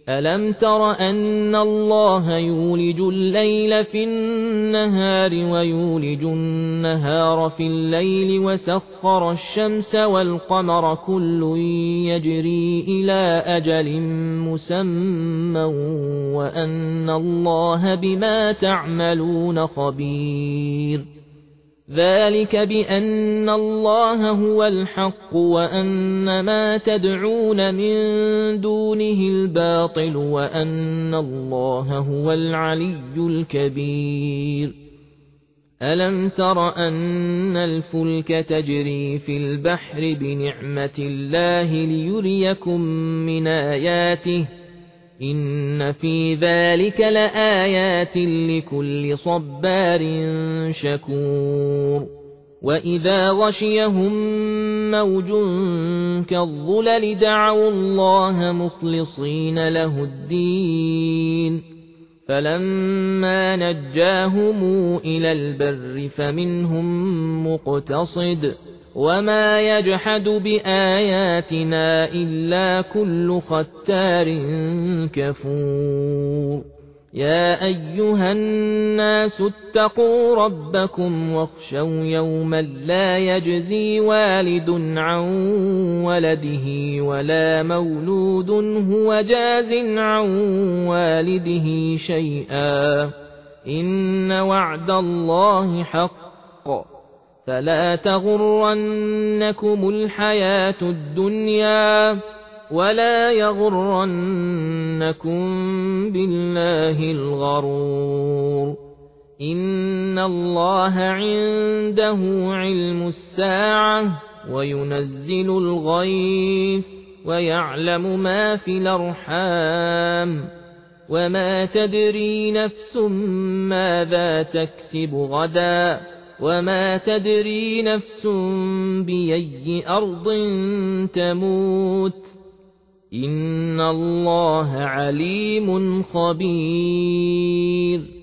ألم تر أن الله يولج الليل في النهار ويولج النهار في الليل وسخر الشمس والقمر كل يجري إلى أجل مسمى وأن الله بما تعملون خبير ذلك بأن الله هو الحق وأن ما تدعون من دونه الباطل وأن الله هو العلي الكبير ألم تر أن الفلك تجري في البحر بنعمة الله ليريكم من آياته إن في ذلك لآيات لكل صبار شكور وإذا غشيهم موج كالظلل دعوا الله مخلصين له الدين فلما نجاهم إلى البر فمنهم مقتصد وما يجحد بآياتنا إلا كل ختار كفور يا أيها الناس اتقوا ربكم واخشوا يوما لا يجزي والد عن ولده ولا مولود هو جاز عن والده شيئا إن وعد الله حق فلا تغرنكم الحياة الدنيا ولا يغرنكم بالله الغرور إن الله عنده علم الساعة وينزل الغيث ويعلم ما في الأرحام وما تدري نفس ماذا تكسب غدا وما تدري نفس بأي أرض تموت إن الله عليم خبير